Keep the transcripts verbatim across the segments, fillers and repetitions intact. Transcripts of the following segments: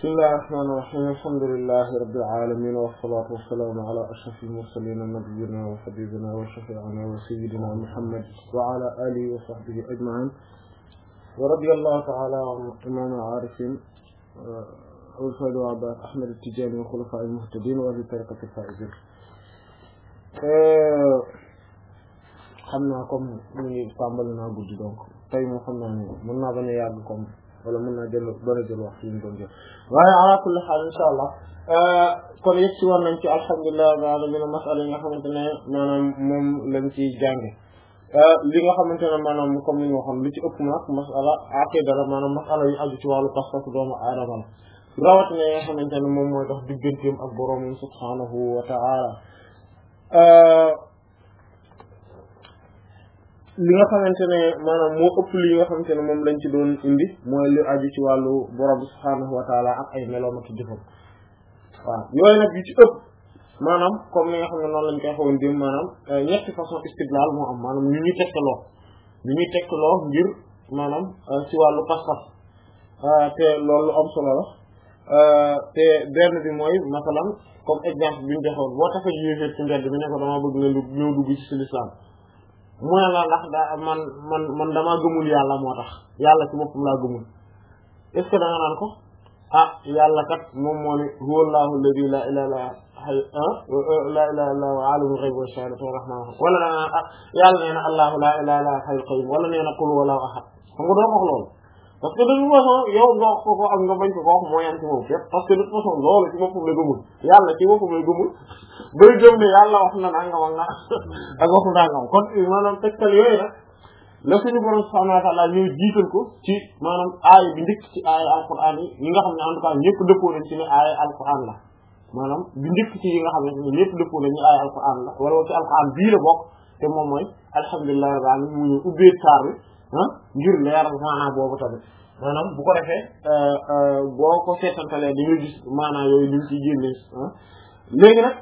بسم الله الرحمن الرحيم الحمد لله رب العالمين والصلاة والسلام على أشرف المرسلين نبينا وحبيبنا وشفيعنا وسيدنا محمد وعلى آله وصحبه أجمعين ورضي الله تعالى عن إمام العارفين أبو الفيض وعباد أحمد التجاني وخلفاء المهتدين وأهل طريقة الفائزين. xam naa comme ñu ngi tàmbali naa guddi donc tey moo xam naa ne mën naa bañ a yàgg comme wala mën naa jël bari jël wax ci ñu doon jël waaye ala kulli xaal insha allah kon yëg si war nañ ci alhamdulilah rabbil alamin masala yi nga xamante ne maanaam moom lañ ci jànge li nga xamante ne maanaam comme ni ñu waxoon li ci ëpp nag masala aqida la maanaam masala yu aju ci wàllu pas-pas doomu aadama la rawatina yi nga xamante ne moom mooy dox digganteem ak boroomam subhanahu wa ta'ala li nga xamante ne maanaam moo ëpp li nga xamante ne moom lañ ci doon indi mooy li aju ci wàllu borom bi subhaanahu wa taala ak ay meloom ak jëfam waaw yooyu nag yu ci ëpp maanaam comme li nga xam ne noonu lañ koy xawoon dim maanaam ñetti façon istidlal moo am maanaam ñu ñuy tegtaloo ñu ñuy tegtaloo ngir maanaam ci wàllu pas-pas te loolu am solo la te benn bi mooy masalan comme exemple bi ñu joxoon boo taxee yéeféer ci mbedd bi ne ko dama bëgg nga ñëw dugg ci l'islam mu ne la ndax da man man man damaa gëmul yàlla moo tax yàlla ci boppam laa gëmul est-ce que da nga naan ko ah yàlla kat moom moo ne huwa allahu alladi la ilaha illa la ilaha illa huwa alimul ghaybi wa shahadati rahman wala da nga naan ah yàlla nee na allahu la ilaha illa hayyul qayyum wala nee na qul huwallahu ahad xam nga doo ko wax loolu parce que de toute façon yow nga wax ko ko ak nga bañ ko ko wax moo yam ci moom fépp parce que de toute façon loolu ci boppam la gëmul yàlla ci boppam la gëmul bay gëm ne yàlla wax na nangam ak na ak waxu nangam kon maanaam tegtal yooyu nag la suñu borom subhanahu wa ta'ala ñëw jiital ko ci maanaam aaya bi njëkk ci aaya alquran yi yi nga xam ne en tout cas ñëpp dëppoo nañ ci ne aaya alquran la maanaam bi njëkk ci yi nga xam ne ñëpp dëppoo nañ ñu aaya alquran la wala ci alquran bii la bokk te moom mooy alhamdulillahi rabbil alamin mu ñu ubbee saar bi ah ngir leeral maanaam boobu tamit maanaam bu ko defee boo ko seetantalee di nga gis maanaam yooyu liñ ci génne ah léegi nag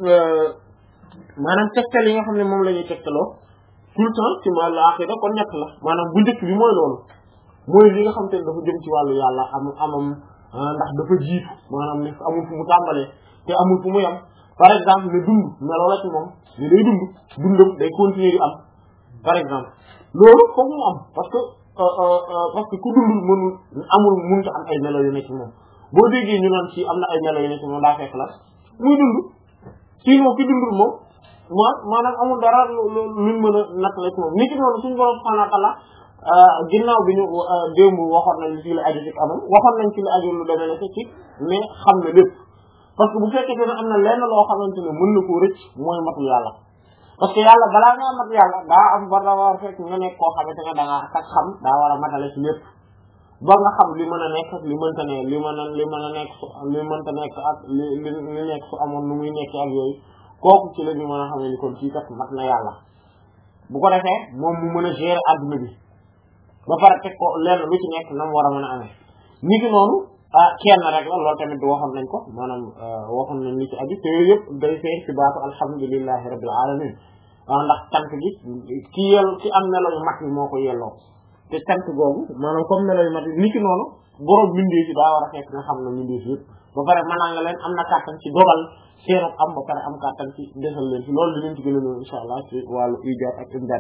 maanaam tegtal yi nga xam ne moom la ñuy tegtaloo tout le temps ci wàllu aqida kon ñett la maanaam bu njëkk bi mooy loolu mooy li nga xam te ne dafa jëm ci wàllu yàlla am amam ndax dafa jiitu maanaam ne amul fu mu tàmbalee te amul fu mu yam par exemple ne dund meloo la ci moom ne day dund dundam day continuer di am par exemple loolu foog mu am parce que parce que ku dundul mënul amul mënut am ay melo yu ne ci moom boo déggee ñu naan ci am na ay melo yu ne ci moom daa fekk la muy dund sinon ki dundul moom ma maanaam amul dara luñ mën a natt la ci moom nit ki noonu suñu borom subhanahu wa ta'ala ginnaaw bi ñu démb waxoon nañ ci li aju ci amam waxoon nañ ci li aju lu demee ne ci mais xam na lépp parce que bu fekkee ne am na lenn loo xamante ne mën na koo rëcc mooy matu yàlla parce que yàlla balaa ngaa mat yàlla daa am ba daa war a fekk nga nekk koo xamante ne da ngaa sax xam daa war a matale ci lépp ba nga xam li mën a nekk ak li mënta ne li mën a li mën a nekk su li mënta nekk ak li li nekk su amoon nu muy nekk ak yooyu kooku ci la ñu mën a xam ne ni kon kii kat mat na yàlla bu ko defee moom mu mën a gérer adduna bi ba pare teg ko lenn lu ci nekk na mu war a mën a amee ni ki noonu ah kenn rek la loolu tamit waxoon nañ ko maanaam waxoon nañ li ci aju te yooyu yëpp day feeñ ci baatu alhamdulillahi rabbil alamin waaw ndax cant gi ki yell ki am melo yu mat yi moo ko yelloo te cant googu maanaam comme melo yu mat yi ni ki noonu borom bindee ci daa war a fekk nga xam ne bindee ci yëpp ba pare mënaa nga leen am na kàttan ci dogal seenu am ba pare am kàttan ci desal leen ci loolu dinañ ci gën a ñëw insha allah ci wàllu ijaat ak imdaad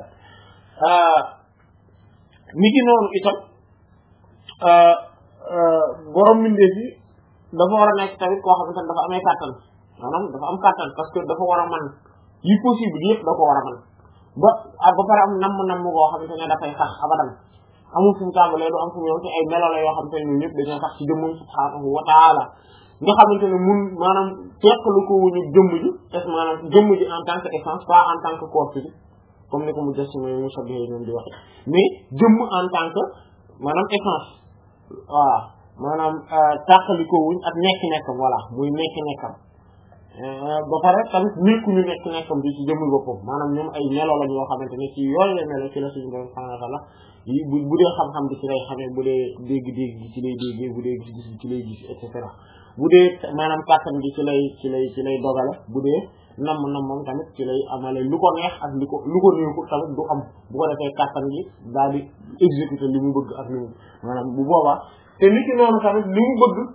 ni ki noonu itam borom bindee ci dafa war a nekk tamit koo xamante ne dafa amee kàttan maanaam dafa am kàttan parce que dafa war a mën yi possible yëpp da ko war a mën ba ba pare am namm namm goo xamante ne dafay sax abadan amul fu mu tàmbalee du am fu mu yow ci ay melo la yoo xamante ne ñun ñëpp dañoo sax ci jëmmum subhaanahu wa ta'ala nga xamante ne mun maanaam teqalu ko wuñu jëmm ji est maanaam jëmm ji en tant que essence pas en tant que corps physique comme ni ko mu des mooy mu sabbi ñoom di waxe mais jëmm en tant que maanaam essence voilà maanaam tàqali ko wuñ ak nekk nekkam voilà muy nekk nekkam ba pare tamit nekkuñu nekk nekkam bi ci jëmul boppam maanaam ñoom ay melo lañ yoo xamante ne ci yooyu la melo ci la suñu borom subhanahu wa ta'ala yi bu bu dee xam-xam bi ci lay xamee bu dee dégg-dégg gi ci lay déggee bu dee gis-gis bi ci lay gis et cetera bu dee maanaam kàttan gi ci lay ci lay ci lay dogale bu dee namm nammam tamit ci lay amale lu ko neex ak lu ko lu ko neexul tamit du am bu ko defee kàttan gi daal di exécuter li mu bëgg ak li mu maanaam bu boobaa te nit ki noonu tamit li mu bëgg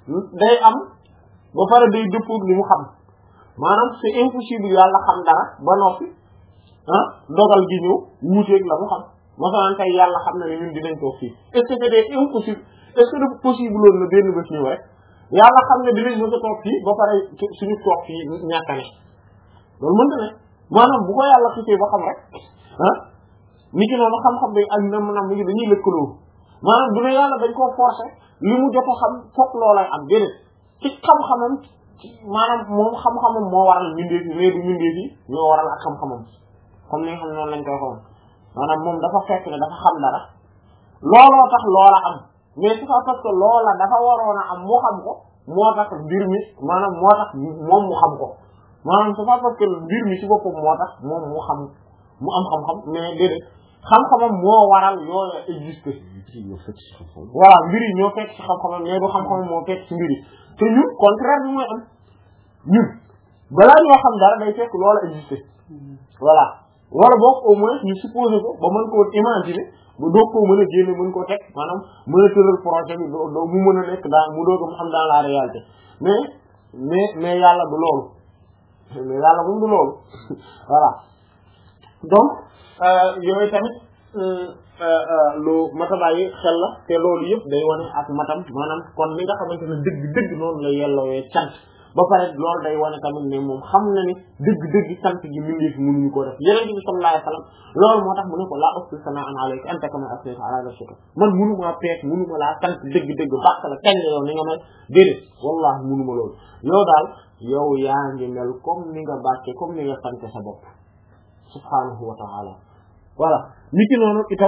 day am ba pare day dëppoog li mu xam maanaam c'est impossible yàlla xam dara ba noppi ah dogal gi ñëw wuuteeg la mu xam masalan tey yàlla xam na ne ñun dinañ toog fii est-ce que c'est impossible est-ce que dafa possible loolu na benn bés ñëw rek yàlla xam ne dinañ mën a toog fii ba pare suñu toog fii ñàkk a ne loolu mënta ne maanaam bu ko yàlla xisee ba xam rek ah ni ki noonu xam-xam day ak nam nam ngi dañuy lëkkaloo maanaam du ne yàlla dañ koo forcer li mu jot a xam fokk loolay am déedéet ci xam-xamam maanaam moom xam-xamam moo waral mbindeef yi mais du mbindeef yi ñoo waral ak xam-xamam comme ni nga xam ne noonu lañ koy xool maanaam moom dafa fekk ne dafa xam dara looloo tax loola am mais c'est pas parce que loola dafa waroon a am mu xam ko moo tax mbir mi maanaam moo tax moom mu xam ko maanaam c'est pas parce que mbir mi ci boppam moo tax moom mu xam mu am xam-xam mais déedéet xam-xamam moo waral yooyu existé voilà mbir yi ñoo fekk ci xam-xamam mais du xam-xamam moo fekk ci mbir yi te ñun contraire bi mooy am ñun balaa ñoo xam dara day fekk loola existé voilà wala boog au moins ñu supposé ko ba mën koo imaginer ba doog koo mën a génne mën koo teg maanaam mën a tëral projet bi doo mu mën a nekk dans mu doog mu am dans la réalité mais mais mais yàlla du loolu mais yàlla moom du loolu voilà donc yooyu tamit lu mata bàyyi xel la te loolu yëpp day wane ak matam maanaam kon li nga xamante ne dëgg dëgg noonu la yellooyee cant ba pare loolu day wane tamit ne moom xam na ne dëgg dëgg sant gi mbindeef mënuñu koo def yeneen bi sallallahu alayhi wa sallam loolu moo tax mu ne ko laa uhsi sana'an alayka anta kama asnayta ala nafsika man mënumaa peek mënuma laa sant dëgg dëgg bàq la kañ la yow ni nga may déedéet wallahi mënuma loolu yow daal yow yaa ngi mel comme ni nga bàkke comme ni nga sante sa bopp subhanahu wa ta'ala voilà nit ki noonu itam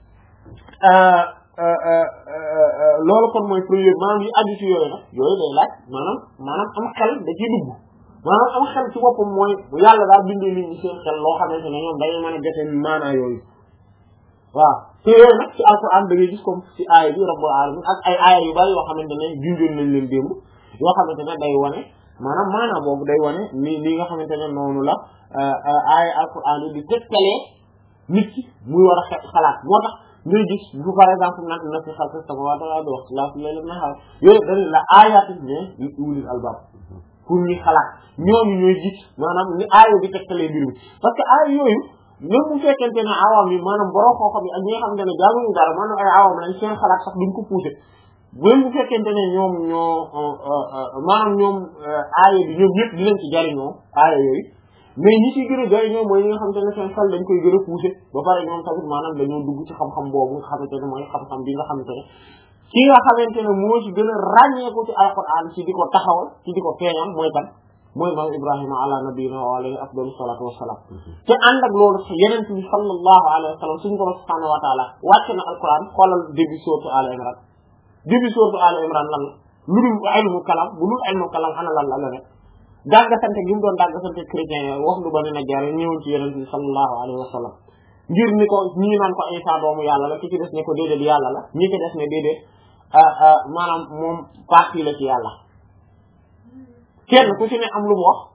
loolu kon mooy premier maanaam yi aju ci yooyu nag yooyu day laaj maanaam maanaam am xel da ciy dugg maanaam am xel ci boppam mooy yàlla daal bindee nit ñi seen xel loo xamante ne ñoom dañuy mën a jotee maanaa yooyu waaw te yooyu nag ci alquran da ngay gis comme ci aaya bi rabbul alamin ak ay aaya yu bari yoo xamante ne junjoon nañ leen démb yoo xamante ne day wane maanaam maanaa boobu day wane ni li nga xamante ne noonu la aaya alquran yi di tegtalee nit ki muy war a xalaat moo tax ngay gis bu par exemple nag na fi xalqis samawati wal ardi waxtilaafi layli wan nahaar yooyu dañu la aayatin ne li ulil albab pour ñi xalaat ñooñu ñooy gis maanaam ni aaya bi tegtalee mbir mi parce que aaya yooyu même bu fekkente ne awam yi maanaam borom xam-xam yi ak ñi nga xamante ne jaamuñu dara maanaam ay awam lañ seen xalaat sax duñ ko poussé même bu fekkente ne ñoom ñoo maanaam ñoom aaya bi ñoom ñëpp dinañ ci jariñoo aaya yooyu mais ñi ci gën a jariñoo mooy ñi nga xamante ne seen xel dañ koy gën a poussé ba pare ñoom tamit maanaam dañoo dugg ci xam-xam boobu nga xamante ne mooy xam-xam bi nga xamante ne ki nga xamante ne moo ci gën a ràññeeku ci alquran ci di ko taxawal ci di ko feeñal mooy kan mooy maam Ibrahima ala nabiyina wa alayhi afdalu salatu wassalam te ànd ak loolu yeneen bi sallallahu alayhi wa sallam suñu borom subhanahu wa taala wàcc na alquran xoolal début sourate Al Imran début sourate Al Imran lan lu dul ilmu kalam bu dul ilmu kalam ana lan la la ne dàggasante gi mu doon dàggasante chrétien yi wax lu bari na jaar ñëwoon ci yeneen bi sallallahu alayhi wa sallam ngir ni ko ñii naan ko Isa doomu yàlla la ki ci des ne ko déedéet yàlla la ñi ci des ne déedéet maanaam moom partie la ci yàlla kenn ku ci ne am lu mu wax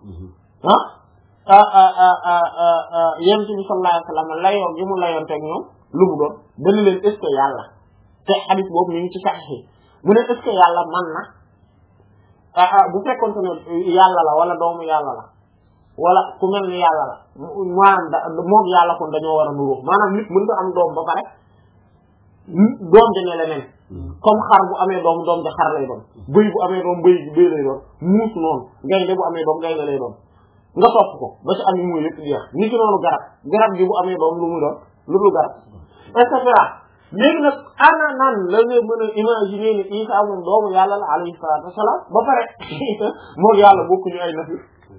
ah yonent bi sallallahu alayhi wa sallam layoo gi mu layoon teg ñoom lu mu doon dana leen est-ce que yàlla te hadith boobu mi ngi ci saxiix mu ne est-ce que yàlla man na bu fekkoon ne yàlla la wala doomu yàlla la wala ku mel ni yàlla la maanaam da moom yàlla kon dañoo war a nuroo maanaam nit mën nga am doom ba pare doom ja ne leneen comme xar bu amee doom doom ja xar lay doon bëy bu amee doom bëy bëy lay doon muus noonu gaynde bu amee doom gaynde lay doon nga topp ko ba ci am yi muy lépp jeex ni ki noonu garab garab gi bu amee doom lu muy doon lu dul garab et cetera léegi nag ana nan la nga mën a imaginer ni Isa moom doomu yàlla la alayhi salaatu wasalaam ba pare moom yàlla bokkuñu ay nafi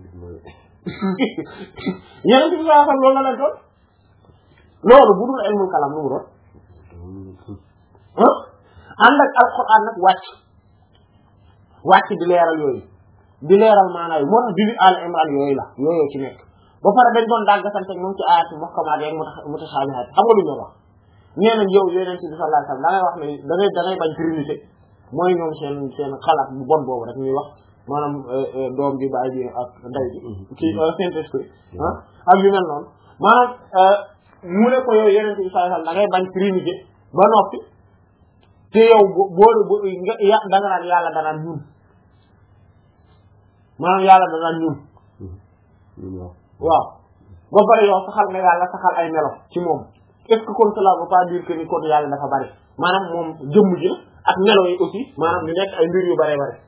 yeneen bi saa xam loolu la leen doon loolu bu dul ilmul kalam lu mu doon ah ànd ak alquran nag wàcc wàcc di leeral yooyu di leeral maanaam moo tax bibi Al Imran yooyu la yooyu ci nekk ba pare dañ doon dàggasante moom ci ayati muhkamaat yeeg mutashabihaat xam nga lu ñu wax nee nañ yow yeneen bi sallallahu alayhi wasallam da ngay wax ne da ngay da ngay bañ trinité mooy ñoom seen seen xalaat bu bon boobu rek ñuy wax maanaam doom bi baay bi ak ndey bi ci Saint-Esprit ah ak yu mel noonu maanaam mu ne ko yow yeneen bi sallallahu alayhi wasallam da ngay bañ trinité ba noppi te yow boo nga ya da nga naan yàlla danaan ñun maanaam yàlla danaan ñun waaw ba pare yow saxal nga yàlla saxal ay melo ci moom est-ce que kon cela veut pas dire que ni kon yàlla dafa bari maanaam moom jëmm ji ak melo yi aussi maanaam ñu nekk ay mbir yu bare bare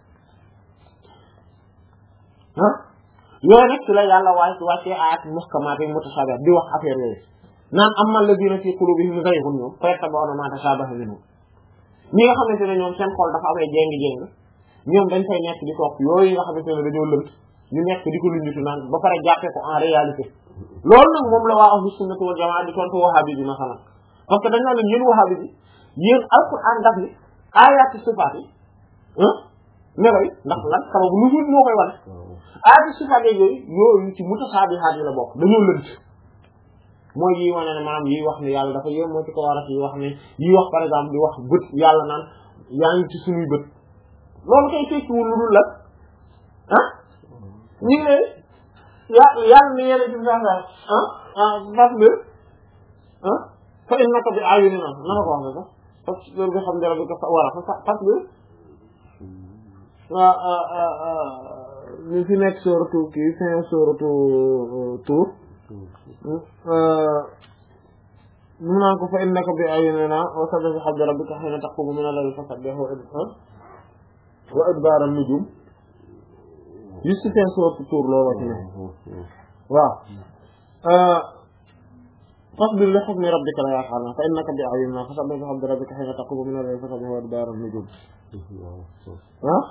ah yooyu nag ci la yàlla waaye ci wàccee ayat muhkamaat yi mutashabihat di wax affaire yooyu naan amma alladhina fi qulubihim zayghun ñoom fayattabi'una ma tashabaha minhu ñi nga xamante ne ñoom seen xol dafa amee jéngi-jéng ñoom dañ fay nekk di topp yooyu nga xamante ne dañoo lënt ñu nekk di ko lunditu naan ba pare jàppee ko en réalité loolu nag moom la waa ahlu sunnah wal jamaa di tontu wahabi bi masalan parce que dañoo leen yéen wahabi bi yéen alquran daf ni ayati sifaat yi melo yi ndax lan sababu nuzul moo koy wane ayati sifaat yooyu yooyu ci mutashabihaat yi la bokk dañoo lënt mooy yi wane ne maanaam yi wax ne yàlla dafa yéem moo ci ko warat yi wax ne yi wax par exemple di wax bët yàlla naan yaa ngi ci suñuy bët loolu kay tekkiwul lu dul la ah ñu ngi lay ya yàlla ne yene ci sax ah ah parce que ah fa innaka bi ayunina na ma ko wax ne sax parce que loolu nga xam dara bi ko war a parce que ñu fi nekk sooratu kii fin sooratu Tuur mu naan ko fa innaka bi ayunina wa sabbih bihamdi rabbika hiina taqumu mina al-layli fasabbih wa idbaara nujum yi si fin sooratu Tuur loolu ci ne waaw fasbir li hukmi rabbika la yaxaarna fa innaka bi ayunina fasabbih bihamdi rabbika hiina taqumu mina al-layli fasabbih wa idbaara nujum ah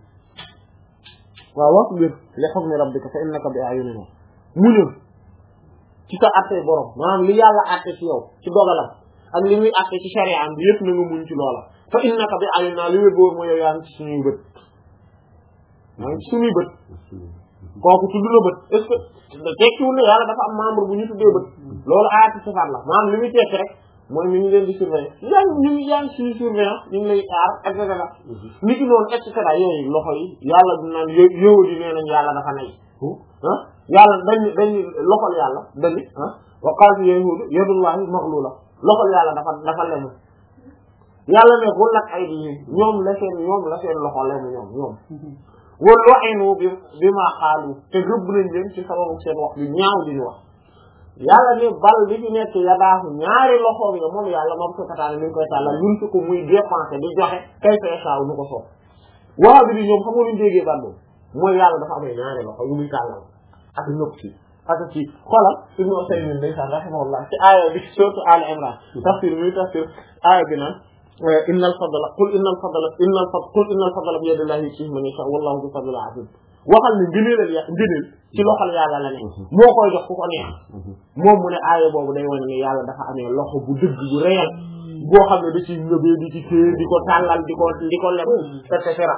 waaw wasbir li hukmi rabbika fa innaka bi ayunina muñul ci sa àtte borom maanaam li yàlla àtte ci yow ci dogalam ak li muy àtte ci sharia bi yëpp na nga muñ ci loola fa innaka bi ayunina li wér boobu mooy yow yaa ngi ci suñuy bët yaa ngi ci suñuy bët kooku tudd na bët est-ce que tekkiwul ne yàlla dafa am membre bu ñu tuddee bët loolu aati sifaat la maanaam li muy tekki rek mooy mi ngi leen di surveiller yaa ngi ñu ngi yaa ngi suñu surveillance ñu ngi lay aar et cetera nit ki noonu et cetera yooyu loxo yi yàlla dinaan yo yow di nee nañ yàlla dafa nay ah yàlla dañ dañ loxol yàlla dañ ah wa qalat yahuud yadullahi maghlula loxol yàlla dafa dafa lemu yàlla ne gullat aydihim ñoom la seen ñoom la seen loxo lemu ñoom ñoom wa lu'inu bi bima qaalu te rëbb nañ leen ci sababu seen wax bi ñaaw di ñu wax yàlla ne bal li fi nekk ya daaxu ñaari loxoom ya moom yàlla moom sukataane mi ngi koy tàllal ñun su ko muy dépenser di joxe kay fay saaw nu ko soob waa bi di ñoom xam nga luñu déggee baat boobu mooy yàlla dafa amee ñaari loxo yu muy tàllal ak ñëpp ci ak ci xoolal Ibn Usaymin ndeysaan rahimahullah ci aaya bi surtout Al Imran tafsir muy tafsir aaya bi naan innal fadla qul innal fadla innal fadla qul innal fadla bi yadillahi yu'tiihi man yashaa wallahu dhu fadlil azim waxal ni ngëneelal ya ngëneel ci loxol yàlla la ne moo koy jox ku ko neex moom mu ne aaya boobu day wane ne yàlla dafa amee loxo bu dëgg bu réel boo xam ne da ci ngëbee di ci téye di ko tàllal di ko di ko leb et cetera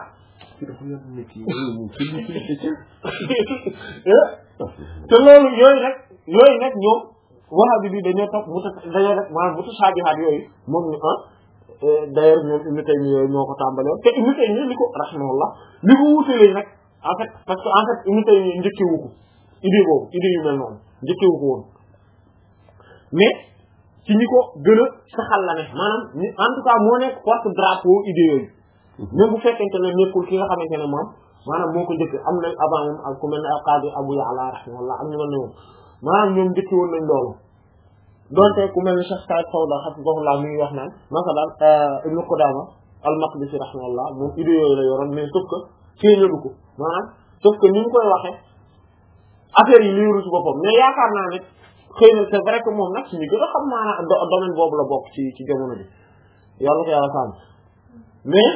te loolu yooyu nag yooyu nag ñoom wahabi bi dañoo topp mu dañoo def maanaam mutashabihaat yooyu moom ñu ah d'ailleurs ñoom Ibn Taymiyya yooyu ñoo ko tàmbalee te Ibn Taymiyya li ko rahimahullah li ko wuutalee nag en fait parce que en fait Ibn Taymiyya njëkkewu ko idée boobu idée yu mel noonu njëkkewu ko woon mais ci ñi ko gën a saxal la ne maanaam en tout cas moo nekk porte drapeau idée yooyu même bu fekkente ne nekkul ki nga xamante ne moom maanaam moo ko njëkk am na avant moom ak ku mel ne al-Qadi Abu Ya'la rahimahullah am ñu mel ne moom maanaam ñoom njëkke woon nañ loolu donte ku mel ne Cheikh Saïd Fawda hafizahullah mi ngi wax naan masalan Ibn Qudama al-Maqdisi rahimahullah moom idée yooyu la yoroon mais sauf que feeñalu ko maanaam sauf que ni mu koy waxee affaire yi liiru ci boppam mais yaakaar naa ne xëy na c'est vrai que moom nag suñu gën a xam maanaam domaine boobu la bokk ci ci jamono bi yàlla ko yàlla sàmm mais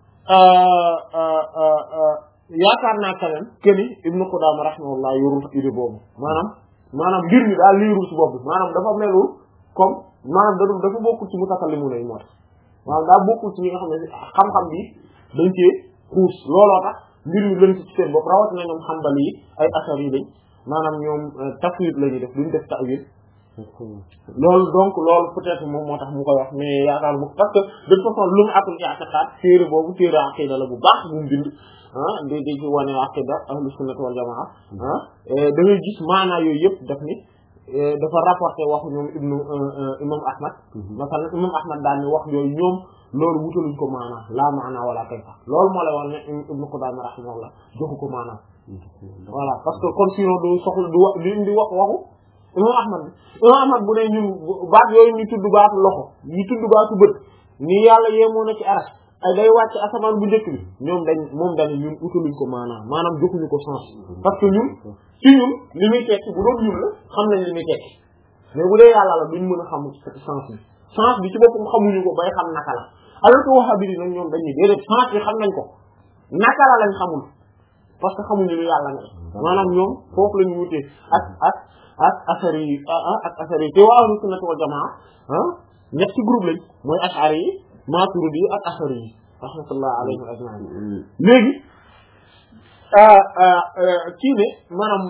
yaakaar naa quand même que ni Ibn Qudama rahimahullah yorul idée boobu maanaam maanaam mbir mi daal liiru ci bopp bi maanaam dafa melul comme maanaam da dafa bokkul ci mutakallimuna yi moo tax maanaam daa bokkul ci ñi nga xam ne xam-xam bi dañ cee xuus looloo tax mbir mi lënt ci seen bopp rawatina ñoom Hanbali yi ay asar yi lañ maanaam ñoom tafwid la ñuy def duñ def ta'wil loolu donc loolu peut-être moom moo tax mu koy wax mais yaakaar mu parce que de toute façon lu mu atul ci i'tiqad téere boobu téere aqida la bu baax bu mu bind ah di di ci wane aqida ahlu sunnah wal jamaa ah da ngay gis maanaa yooyu yëpp daf ni dafa rapporté waxu ñoom ibnu imam Ahmad masalan imam Ahmad daal ni wax yooyu ñoom loolu wutaluñ ko maanaam laa maanaa wala kayfa loolu moo lay wax ne ibnu Qudaama rahimahullah joxu ko maanaam voilà parce que kon sinon du soxla du wax li di wax waxu imam Ahmad bi imam Ahmad bu ne ñun baat yooyu ñu tudd baatu loxo ñu tudd baatu bët ni yàlla yemoo na ci aras ay day wàcc asamaan bu njëkk bi ñoom dañ moom dañ ñun utaluñ ko maanaam maanaam joxuñu ko sens parce que ñun ci ñun li muy tekki bu doon ñun la xam nañ li muy tekki mais bu dee yàlla la duñ mën a xam sens bi sens bi ci boppam xamuñu ko bay xam naka la alors que Wahhabi nag ñoom dañuy déedéet sens bi xam nañ ko naka la lañ xamul parce que xamuñu lu yàlla ne maanaam ñoom foofu la ñu wutee ak ak ak asari yi ak asari yi te waa ahlu sunnah wal jamaa ah ñetti groupe lañ mooy ashari yi maturidi yi ak asari yi rahmatullah alayhim ajmain léegi kii ne maanaam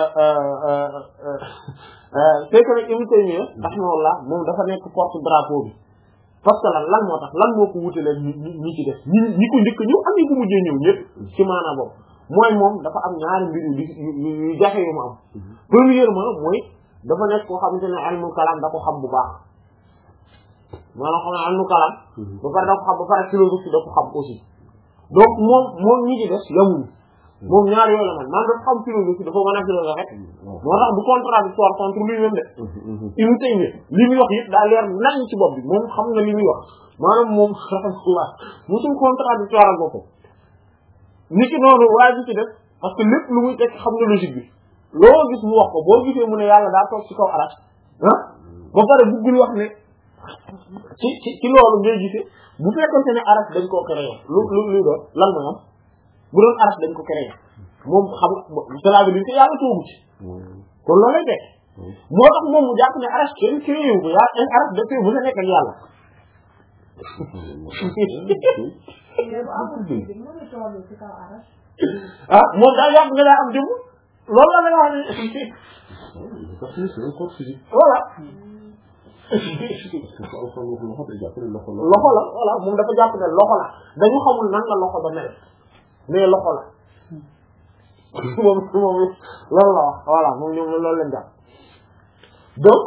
c'est que nag Ibn Taymiyya rahmatullah moom dafa nekk porte drapeau bi parce que lan lan moo tax lan moo ko wutalee ñi ñi ci def ñi ñi ko njëkk ñëw am ñi ko mujjee ñëw ñëpp ci maanaam boobu mooy moom dafa am ñaari mbir yu yu yu jafe yu mu am premièrement mooy dafa nekk koo xamante ne ilmul kalam da ko xam bu baax maanaam xam ne ilmul kalam ba pare da ko xam ba pare philosophie da ko xam aussi donc moom moom ñi ci des yamuñu moom ñaar yooyu la man maanaam dafa xam philosophie dafa mën a philosophie moo tax du contradictoire contre lui-même de Ibn Taymiyya li muy wax yëpp daa leer nañ ci bopp bi moom xam na li muy wax maanaam moom rahmatullah musul contradictoire ak boppam ni ki noonu waaye bi ci def parce que lépp lu muy teg xam na logique bi loo gis mu wax ko boo gisee mu ne yàlla daa toog ci kaw arash ah ba pare buggul wax ne ci ci ci loolu ngay gisee bu fekkonte ne arash dañ koo créé lu lu lu doon lan mooy am bu doon arash dañ ko créé moom xam cela veut dire que yàlla toogu ci kon loolu lay teg moo tax moom mu jàpp ne arash kenn créé wu ko yàlla arash dafay mën a nekk ak yàlla ah moom daal yàgg nga daa am jëmm loolu la la wax ne voilà loxo la voilà moom dafa jàpp ne loxo la dañu xamul nan la loxo ba mel mais loxo la moom moom loolu la wax voilà moom ñoom loolu leen jàpp donc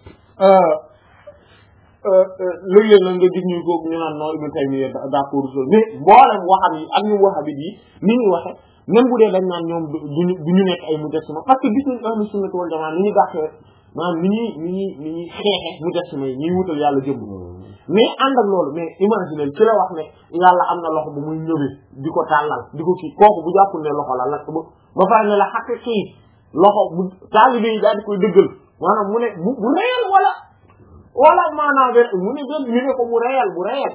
léeg-léeg nag nga gis ñu ko ñu naan non Ibn Taymiyya d'accord mais mboolem waxam yi ak ñu Wahhabi yi ni ñuy waxe même bu dee dañ naan ñoom duñu du ñu nekk ay mujassima parce que gis nañ ahlu sunna wal jamaa ni ñu dàqee maanaam ni ñuy ni ñuy ni ñuy xeexe mujassima yi ñuy wutal yàlla jëmm mais ànd ak loolu mais imaginer ci la wax ne yàlla am na loxo bu muy ñëwee di ko tàllal di ko kii kooku bu jàppul ne loxo la la ba pare ne la xaqi kii loxo bu taalibe yi daal di koy dëggal maanaam mu ne bu bu réel wala wala maanaam benn mu ne benn ñu ne ko bu réel bu réel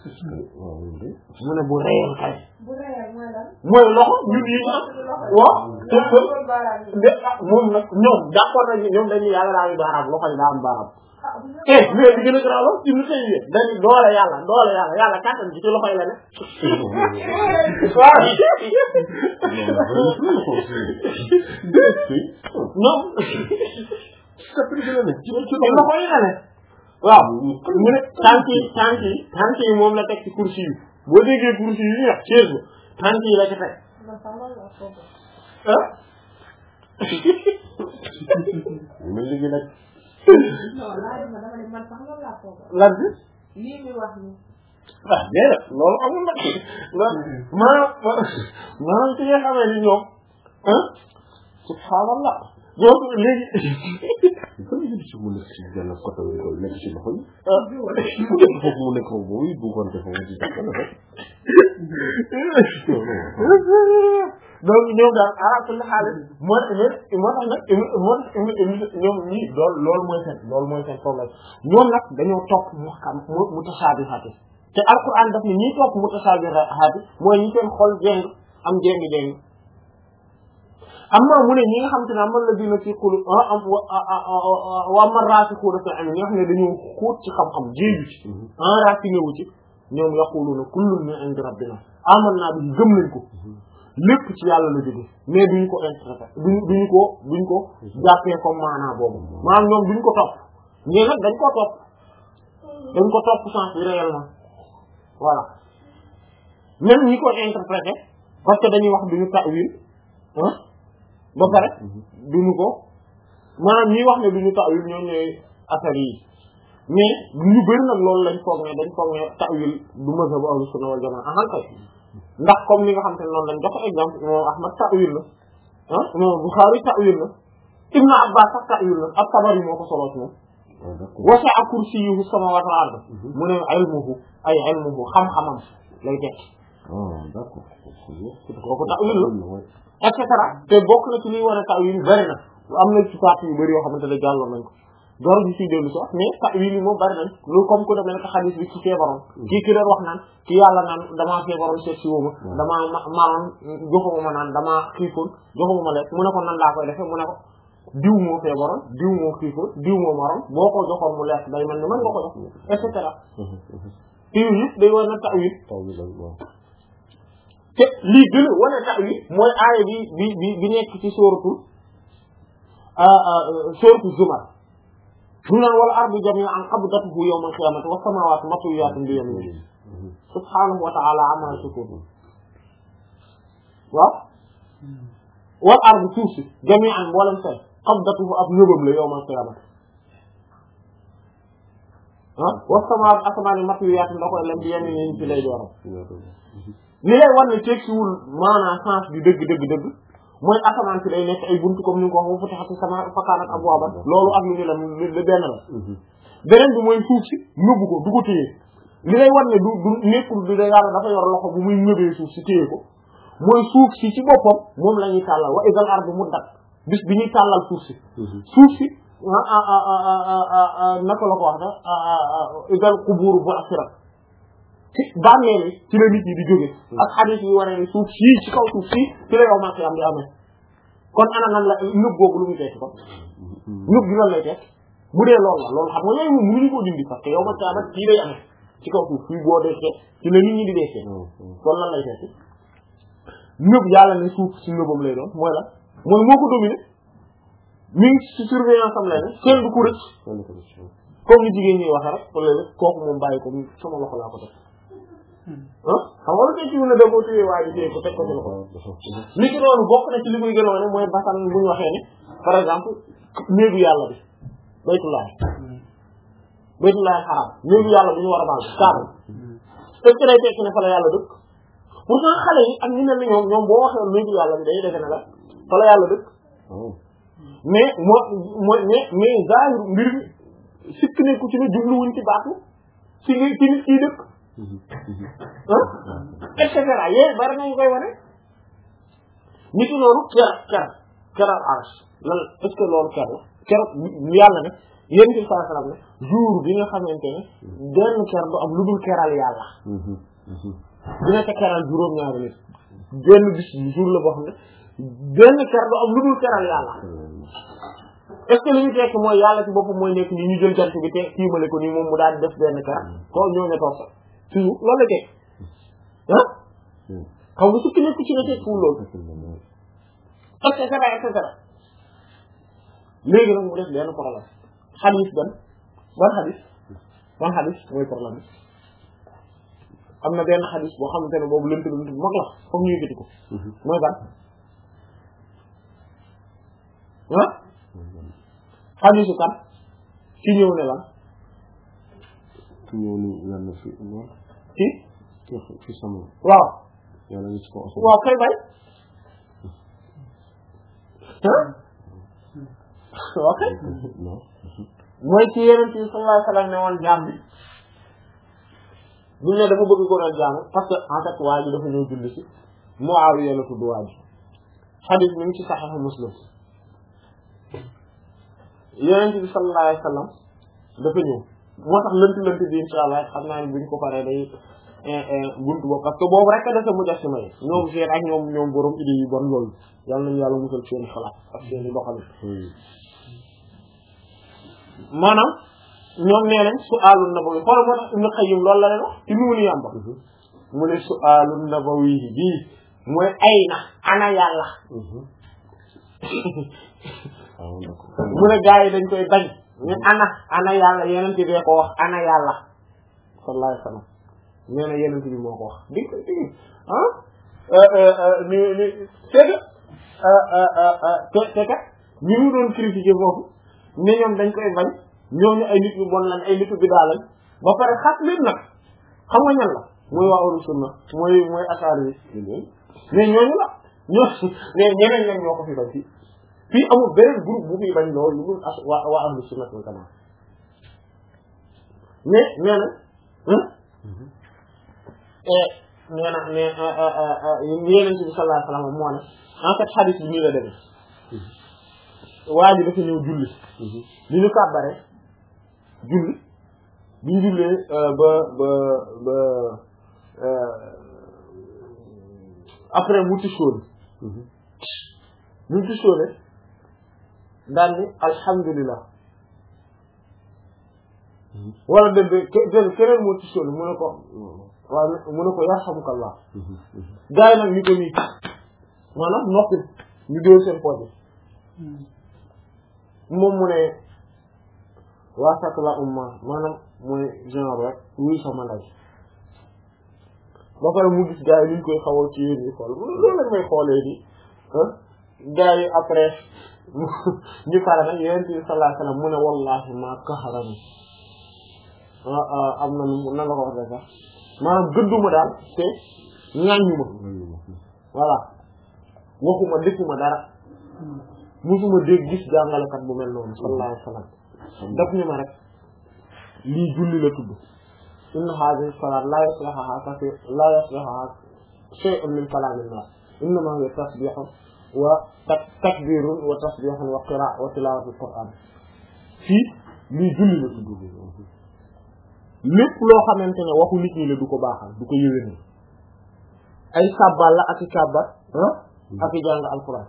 mu ne bu réel kay mooy loxo ñun yi am waaw de moom nag ñoom d'accord nañu ñoom dañuy yàlla daa am baaraam loxo yi daa am baaraam eh mais li gën a garaaw ci lu tey yé dañu doole yàlla doole yàlla yàlla kàttan ci ci loxo yi la ne waaw ñoom ci loxo yi la ne waaw mu ne tànk yi tànk yi tànk yi moom la teg ci kursi yi boo déggee kursi yi ñu wax chaise ba tànk yi la ci teg ah man léegi nag lan bi ah déedéet loolu amul nag maanaam maanaam ci nga xamee ni ñoom ah subhaanallah donc léegi fan la ci mu nekk ci benn côté bi ko nekk ci loxo yi foofu mu nekk foofu bu ko defee foofu ci jàppale rek donc ñoom daal ala kulli xaal moo moo tax nag moo ñoom ñii loolu loolu mooy seen loolu mooy seen problème ñoom nag dañoo topp mu xam mu mutasaabihaat te alquran daf ni ñi topp mutasaabihaat mooy ñi seen xol jéng am jéng jéng amma mu ne ñi nga xam te ne amal la dina ci xulu am wa man raasixuuna fil ilmi ñi nga xam ne dañoo xóot ci xam-xam jéeju ci enraciné wu ci ñoom yaquluuna kullun min indi rabbina amanna bi gëm nañ ko lépp ci yàlla la jóge mais duñu ko interpréter duñu duñu ko duñ ko jàppee comme maanaa boobu maanaam ñoom duñ ko topp ñii nag dañ ko topp dañ ko topp sens bi réellement voilà même ñi ko interpréter parce que dañuy wax duñu ta'wil ah ba pare duñu ko maanaam ñi wax ne du ñu ta'wil ñoom ñooy asari yi mais ñu bëri nag loolu lañ foog ne dañ foog ne ta'wil du mazhabu ahlu sunna wal jamaa ahan kay ndax comme ni nga xam te ne noonu lañ joxe exemple imam Ahmad ta'wil la ah imam Bukhari ta'wil la Ibn Abbas sax ta'wil la at-Tabari moo ko solo ci moom wasi'a kursiyyuhu samawati wal ard mu ne ilmuhu ay ilmuhu xam-xamam lay tekki d'accord kooku ta'wil la et cetera te bokk na ci liy wane ta'wil bari na am na ci parties yu bari yoo xamante ne jàlloon nañ ko door bi siy dellu si wax mais ta'wil yi moom bari nañ loolu comme ku demee nekk xadis bi ci feebaroon kii ki doon wax naan ki yàlla naan damaa feebaroon seet si wuma damaa maroon joxuma ma naan damaa xiifoon joxuma ma lekk mu ne ko nan laa koy defee mu ne ko diw moo feebaroon diw moo xiifoon diw moo maroon boo ko joxoon mu lekk day mel ni mën nga ko jox et cetera te yooyu yëpp day wane ta'wil te lii gën a wane ta'wil mooy aaya bi bi bi bi nekk ci sóoratul sóoratul Zumar mu naan wal ardu jami'an qabdatuhu yawmal qiyamati was samawati matwiyatun bi yaminihi subhanahu wa ta'ala amma yushrikun waaw wal ardu suuf si jami'an mboolem seen qabdatuhu ab ñëbam la yawmal qiyamati ah was samawati asamaani matwiyatun da koy lem bi yaminihi ci lay dooram li lay war ne tegsiwul maanaam sens bi dëgg dëgg dëgg mooy asamaan si day nekk ay buntu comme ni nga ko wax bu fatihati sama fakaanat abwaaban loolu ak lu ñu lam le benn la beneen bi mooy suuf si nëbbu ko du ko téye li lay war ne du du nekkul du da yàlla dafa yor loxo bu muy nëbee suuf si téye ko mooy suuf si ci boppam moom la ñuy tàllal wa idal ardu muddat bis bi ñuy tàllal suuf si suuf si naka la ko wax da idal quburu bu'thirat ci bàmmeel yi ci la nit ñi di jóge ak hadith yi waree ni suuf sii ci kaw suuf sii ci la yow manqué am di amee kon ana nan la nëb googu lu muy tekki kon nëb gi lan lay tekk bu dee loolu la loolu xam nga yooyu moom mënuñu koo dindi parce que yow manqué amat kii lay amee ci kaw suuf fii boo deekee ci la nit ñi di deekee kon lan lay tekki nëb yàlla ne suuf si nëbam lay doon mooy la mooy moo ko dominé mi ngi ci surveillance am lay ne kenn du ko rëcc comme ni jigéen ñi waxee rek léegi kooku moom bàyyi ko sama loxo laa ko def ah xam nga lu tey ci mën a dem boo téyee waa ji téye ko teg ko ci loxo li ci noonu bokk na ci li koy gën a wane mooy basan bu ñu waxee ne par exemple néegu yàlla bi baytullahi baytullahi xaraam néegu yàlla bi ñu war a baal kaaba est-ce que day tekki ne fa la yàlla dëkk pourtant xale yi ak ñu ne ni ñoom ñoom boo waxee néegu yàlla bi day defe ne la fa la yàlla dëkk mais moo mooy mais mais zahir mbir mi sikk ne ku ci ne jubluwuñ ci baatu ci ngi ci nit kii dëkk ah et cetera yéen bari nañu koy wane nit noonu ker ker keral arsh lan est-ce que loolu ker la ker yàlla ne yéen ci saa salaam ne jour bi nga xamante ne benn ker du am lu dul keral yàlla dina ca keral juróom-ñaari nit benn bis jour la boo xam ne benn ker du am lu dul keral yàlla est-ce que li ñu tekk mooy yàlla ci boppam mooy nekk ni ñu jël jant bi te kiimale ko nii moom mu daal di def benn ker ko ñoo ne toog sax suñu loolu la tekk ah xam nga sukki nekk ci ne tekk fu loolu et cetera et cetera léegi nag mu def benn problème xadis ban ban xadis ban xadis mooy problème bi am na benn xadis boo xamante ne boobu lënt lënt bu mag la foog ñu yëkkati ko mooy ban ah xadisu kan ci ñëw ne lan ci ñëw ni yàlla fi ci fi sama waaw yàlla ngi ci ko waaw kay bay ok mooy ci yeneen ci sallallahu alayhi wa sallam ne woon jaam bi bu ne dafa bëgg ko doon jaamu parce que en fait waa ji dafa ñëw julli si Muawiya la tudd waa ji xadis mi ngi ci Sahih Muslim yeneen bi sallallahu alayhi wa sallam dafa ñëw moo tax lënt lënt bi insha allah xam naa ne buñ ko paree day buntu boobu parce que boobu rek a defe mu def si may ñoom seen ak ñoom ñoom borom idée yi bon loolu yàlla nañu yàlla musal seen xalaat ak seen i doxalin maanaam ñoom nee nañ su'aalun nabawi xoolal moo tax Ibn Qayyim loolu la leen wax ci nuuni yàmba mu ne su'aalun nabawi bii mooy ay na ana yàlla mu ne gaa yi dañ koy bañ ñu ana ana yàlla yeneen bi bee ko wax ana yàlla sallallahu alayhi wa sallam nee na yeneen bi moo ko wax di ko di ah ni ni c'est que te te kat ñi mu doon critiquer foofu ne ñoom dañ koy bañ ñooñu ay nit ñu bon lañ ay nitu bidaa lañ ba pare xas leen nag xam nga ñan la mooy waa ahlu sunna mooy mooy asaar yi mais ñooñu la ñoo mais ñeneen ñan ñoo ko fi bañ fii fii amul beneen groupe bu fi bañ loolu lu dul as waa waa ahlu sunna wal jamaa mais nee na nee na ne yeneen ci bi sallallahu alayhi wasallam moo ne en fait hadith bi nii la demee waa ji dafa ñëw julli li ñu kàbbare julli bi ñu jullee ba ba ba après mu tisóoli mu tisóole daal ni alhamdulillah wala dé dé keneen moo tisóoli mu ne ko waaw mu ne ko yarhamukallah gars yi nag ñu ko nii maanaam noppi ñu dóor seen poche moom mu ne waa sakk la umma maanaam mooy genre rek wuy sama ndey ba pare mu gis gars yi ñu koy xawal ci yéen yi xool loolu lañ may xoolee di gars yi après ñu pare nag yonent bi sallallahu alayhi wasallam mu ne wallahi ma kaxarani am na nu na nga ko waxee sax maanaam gëdduma daal te ñaañuma voilà waxuma defuma dara musuma dégg gis jàngalekat bu mel noonu sallallahu alayhi wasallam daf ñu ma rek lii julli la tudd inna hadhihi salat la yaslaha kathir la yaslaha shay'un min kalamin nas innama hiya tasbihun wa takbirun wa tasbihun wa qira'a wa tilawatul qur'an fii lii julli la tudd lépp loo xamante ne waxu nit ñi la du ko baaxal du ko yëwénal ay sàbbal la ak i kàbbar ah ak i jàng alquran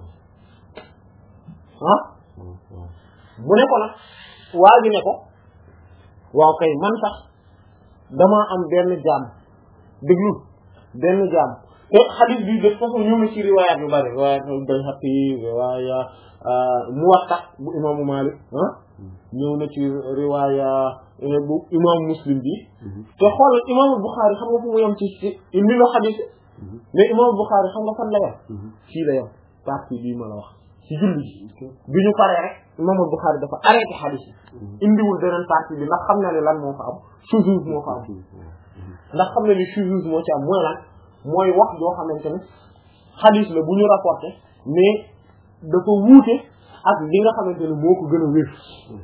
ah mu ne ko nag waa ji ne ko waaw kay man sax damaa am benn jaam déglu benn jaam te hadith bi de façon ñëw na ci riwaayaat yu bari riwaayaat Bayhaqi riwaaya Muwatta bu imaamu Maalik ah ñëw na ci riwaaya bu imaamu Muslim bi te xoolal imaamu Bukhari xam nga fu mu yem ci ci indi la hadith mais imaamu Bukhari xam nga fan la yem fii la yem partie bii ma la wax ci julli bi ñu paree rek imaamu Bukhari dafa arrêté hadith yi indiwul beneen partie bi ndax xam na ne lan moo fa am shuzuz moo fa am ndax xam na ni shuzuz moo ci am mooy lan mooy wax joo xamante ne hadith la bu ñu rapporté mais dafa wuute ak li nga xamante ne moo ko gën a wér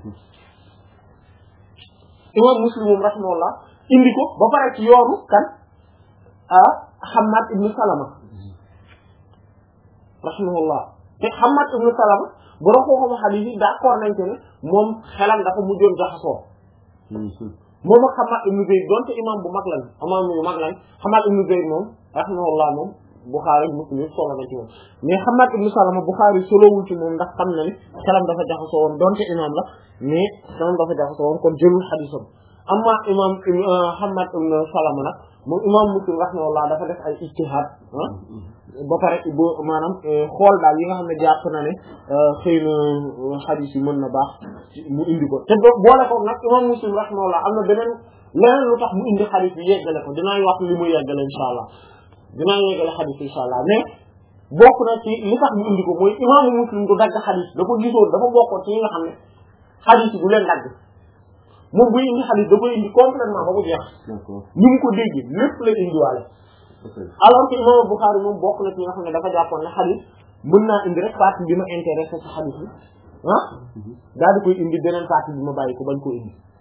imam Muslim moom rahimahullah indi ko ba pare ci yoonu kan ah Hammad ibn Salama rahimahullah te Hammad ibn Salama borom xam-xamu hadith yi d'accord nañ ko ne moom xelam dafa mujjoon jaxasoo moom ak Hammad ibn Zayd donte imam bu mag lañ imam yu mag lañ Hammad ibn Zayd moom rahimahullah moom Bukhari Muslim yëpp solo na ci moom mais Hammad ibn Salama Bukhari solowul ci moom ndax xam na ni xelam dafa jaxasoo woon donte imam la mais xelam dafa jaxasoo woon kon jëlul haditham amma imam Hammad ibn Salama nag moom imam Muslim rahimahullah dafa def ay ijtihad ah ba pare bo maanaam xool daal yi nga xam ne jàpp na ne xëy na hadith yi mën na baax mu indi ko te boole ko nag imam Muslim rahimahullah am na beneen leneen lu tax mu indi hadith bi yeggale ko dinaa wax li muy yeggale insha allah dinaa yeggale hadith insha allah mais bokk na ci li tax mu indi ko mooy imaamu Muslim du dagg hadith dafa gisoon dafa bokkoon ci yi nga xam ne hadith yi du leen dagg moom buy indi hadith da koy indi complètement ba mu jeex ni mu ko dégg lépp la indiwaale alors que imam Bukhari moom bokk na ci nga xam ne dafa jàppoon ne hadith mën naa indi rek partie bi ma intéressé ci hadith bi ah daal di koy indi beneen partie bi ma bàyyi ko bañ koo indi